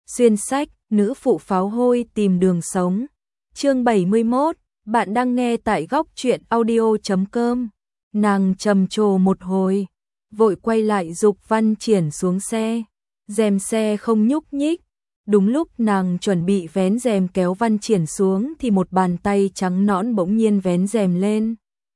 Xuyên sách, nữ phụ pháo hôi tìm đường sống. Chương 71, bạn đang nghe tại góc truyện audio.com. Nàng trầm trồ một hồi, vội quay lại giục Văn Triển xuống xe. Rèm xe không nhúc nhích. Đúng lúc nàng chuẩn bị vén rèm kéo Văn Triển xuống thì một bàn tay trắng nõn bỗng nhiên vén rèm lên.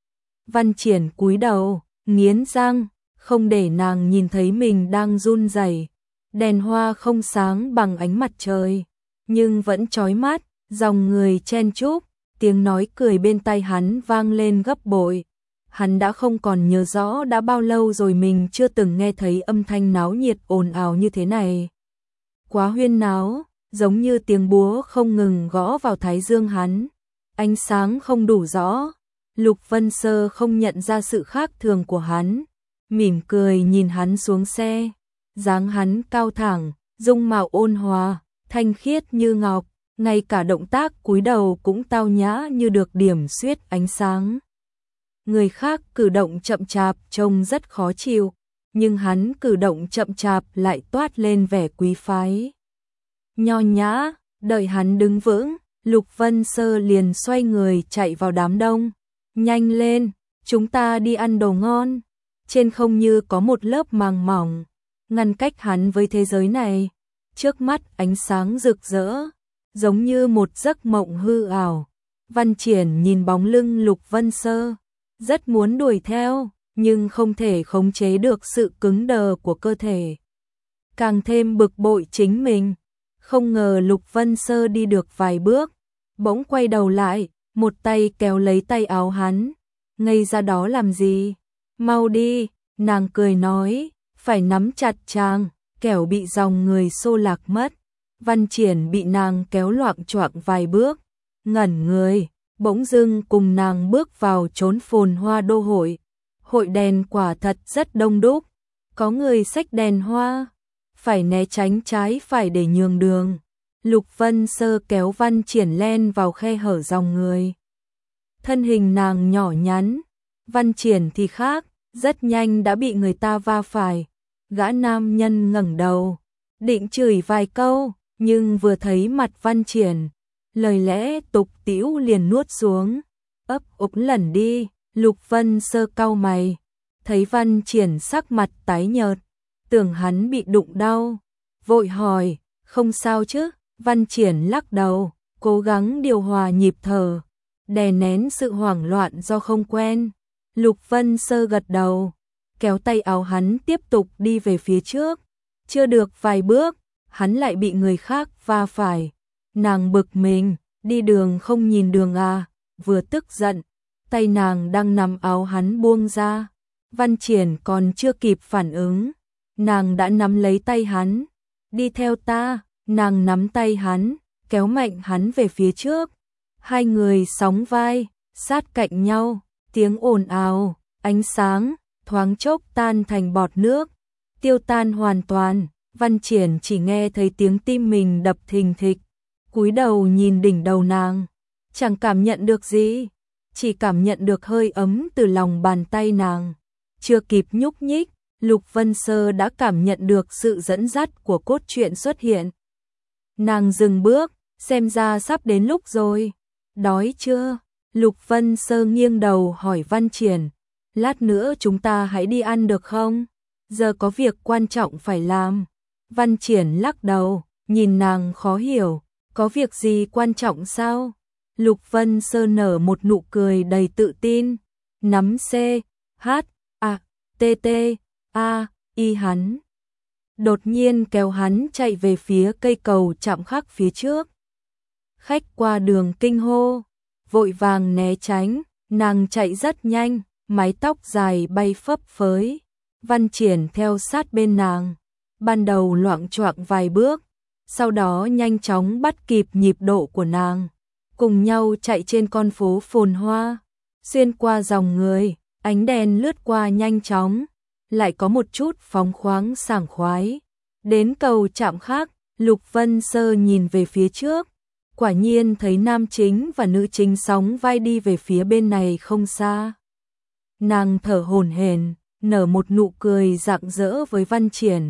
Văn Triển cúi đầu, nghiến răng, không để nàng nhìn thấy mình đang run rẩy. Đèn hoa không sáng bằng ánh mặt trời, nhưng vẫn chói mắt, dòng người chen chúc, tiếng nói cười bên tai hắn vang lên gấp bội. Hắn đã không còn nhớ rõ đã bao lâu rồi mình chưa từng nghe thấy âm thanh náo nhiệt ồn ào như thế này. Quá huyên náo, giống như tiếng búa không ngừng gõ vào thái dương hắn. Ánh sáng không đủ rõ, Lục Vân Sơ không nhận ra sự khác thường của hắn, mỉm cười nhìn hắn xuống xe. Dáng hắn cao thẳng, dung mạo ôn hòa, thanh khiết như ngọc, ngay cả động tác cúi đầu cũng tao nhã như được điểm xuyết ánh sáng. Người khác cử động chậm chạp trông rất khó chịu, nhưng hắn cử động chậm chạp lại toát lên vẻ quý phái. Nho nhã, đợi hắn đứng vững, Lục Vân Sơ liền xoay người chạy vào đám đông. Nhanh lên, chúng ta đi ăn đồ ngon. Trên không như có một lớp màng mỏng ngăn cách hắn với thế giới này. Trước mắt ánh sáng rực rỡ, giống như một giấc mộng hư ảo. Văn Triển nhìn bóng lưng Lục Vân Sơ, rất muốn đuổi theo, nhưng không thể khống chế được sự cứng đờ của cơ thể. Càng thêm bực bội chính mình, không ngờ Lục Vân Sơ đi được vài bước, bỗng quay đầu lại, một tay kéo lấy tay áo hắn. Ngây ra đó làm gì? Mau đi, nàng cười nói, phải nắm chặt chàng, kẻo bị dòng người xô lạc mất. Văn Triển bị nàng kéo loạng choạng vài bước, ngẩn người, bỗng dưng cùng nàng bước vào chốn phồn hoa đô hội. Hội đèn quả thật rất đông đúc, có người xách đèn hoa, phải né tránh trái phải để nhường đường. Lục Vân Sơ kéo Văn Triển len vào khe hở dòng người. Thân hình nàng nhỏ nhắn, Văn Triển thì khác, rất nhanh đã bị người ta va phải. Gã nam nhân ngẩng đầu, định chửi vài câu, nhưng vừa thấy mặt Văn Triển, lời lẽ tục tĩu liền nuốt xuống. Ấp úng lẩn đi. Lục Vân Sơ cau mày, thấy Văn Triển sắc mặt tái nhợt, tưởng hắn bị đụng đau, vội hỏi, không sao chứ? Văn Triển lắc đầu, cố gắng điều hòa nhịp thở, đè nén sự hoảng loạn do không quen. Lục Vân Sơ gật đầu, kéo tay áo hắn tiếp tục đi về phía trước. Chưa được vài bước, hắn lại bị người khác va phải. Nàng bực mình, đi đường không nhìn đường à? Vừa tức giận, tay nàng đang nắm áo hắn buông ra. Văn Triển còn chưa kịp phản ứng, nàng đã nắm lấy tay hắn. Đi theo ta. Nàng nắm tay hắn, kéo mạnh hắn về phía trước. Hai người sóng vai, sát cạnh nhau, tiếng ồn ào, ánh sáng, thoáng chốc tan thành bọt nước, tiêu tan hoàn toàn. Văn Triển chỉ nghe thấy tiếng tim mình đập thình thịch, cúi đầu nhìn đỉnh đầu nàng, chẳng cảm nhận được gì, chỉ cảm nhận được hơi ấm từ lòng bàn tay nàng. Chưa kịp nhúc nhích, Lục Vân Sơ đã cảm nhận được sự dẫn dắt của cốt truyện xuất hiện. Nàng dừng bước, xem ra sắp đến lúc rồi. Đói chưa? Lục Vân Sơ nghiêng đầu hỏi Văn Triển, lát nữa chúng ta hãy đi ăn được không? Giờ có việc quan trọng phải làm. Văn Triển lắc đầu, nhìn nàng khó hiểu, có việc gì quan trọng sao? Lục Vân Sơ nở một nụ cười đầy tự tin, nắm C, H, A, T, T, A, I hắn. Đột nhiên kéo hắn chạy về phía cây cầu chạm khắc phía trước. Khách qua đường kinh hô, vội vàng né tránh, nàng chạy rất nhanh, mái tóc dài bay phấp phới. Văn Triển theo sát bên nàng, ban đầu loạng choạng vài bước, sau đó nhanh chóng bắt kịp nhịp độ của nàng, cùng nhau chạy trên con phố phồn hoa, xuyên qua dòng người, ánh đèn lướt qua nhanh chóng, lại có một chút phóng khoáng sảng khoái. Đến cầu chạm khắc, Lục Vân Sơ nhìn về phía trước, quả nhiên thấy nam chính và nữ chính sóng vai đi về phía bên này không xa. Nàng thở hổn hển, nở một nụ cười rạng rỡ với Văn Triển,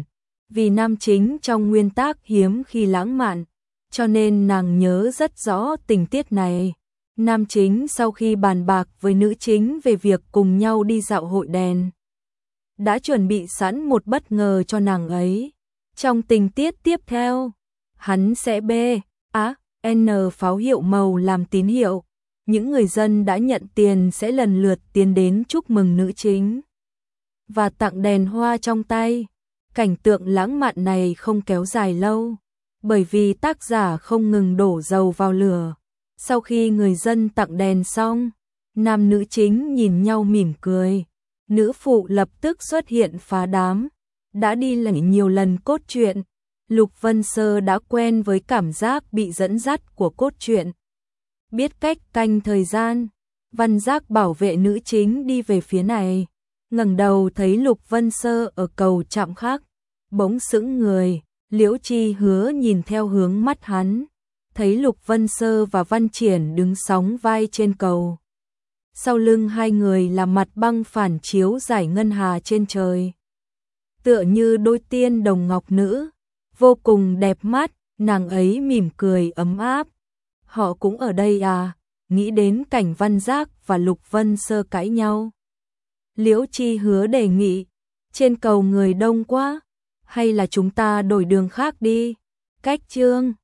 Vì nam chính trong nguyên tác hiếm khi lãng mạn, cho nên nàng nhớ rất rõ tình tiết này. Nam chính sau khi bàn bạc với nữ chính về việc cùng nhau đi dạo hội đèn, đã chuẩn bị sẵn một bất ngờ cho nàng ấy. Trong tình tiết tiếp theo, hắn sẽ N pháo hiệu màu làm tín hiệu. Những người dân đã nhận tiền sẽ lần lượt tiến đến chúc mừng nữ chính và tặng đèn hoa trong tay. Cảnh tượng lãng mạn này không kéo dài lâu, bởi vì tác giả không ngừng đổ dầu vào lửa. Sau khi người dân tặng đèn xong, nam nữ chính nhìn nhau mỉm cười. Nữ phụ lập tức xuất hiện phá đám. Đã đi lẩy nhiều lần cốt truyện, Lục Vân Sơ đã quen với cảm giác bị dẫn dắt của cốt truyện. Biết cách canh thời gian, Văn Giác bảo vệ nữ chính đi về phía này. Ngẩng đầu thấy Lục Vân Sơ ở cầu trạm khác, bỗng sững người. Liễu Chi Hứa nhìn theo hướng mắt hắn, thấy Lục Vân Sơ và Văn Triển đứng sóng vai trên cầu. Sau lưng hai người là mặt băng phản chiếu dải ngân hà trên trời, tựa như đôi tiên đồng ngọc nữ, vô cùng đẹp mắt. Nàng ấy mỉm cười ấm áp. Họ cũng ở đây à? Nghĩ đến cảnh Văn Giác và Lục Vân Sơ cãi nhau, Liễu Chi Hứa đề nghị, trên cầu người đông quá, hay là chúng ta đổi đường khác đi. Cách chương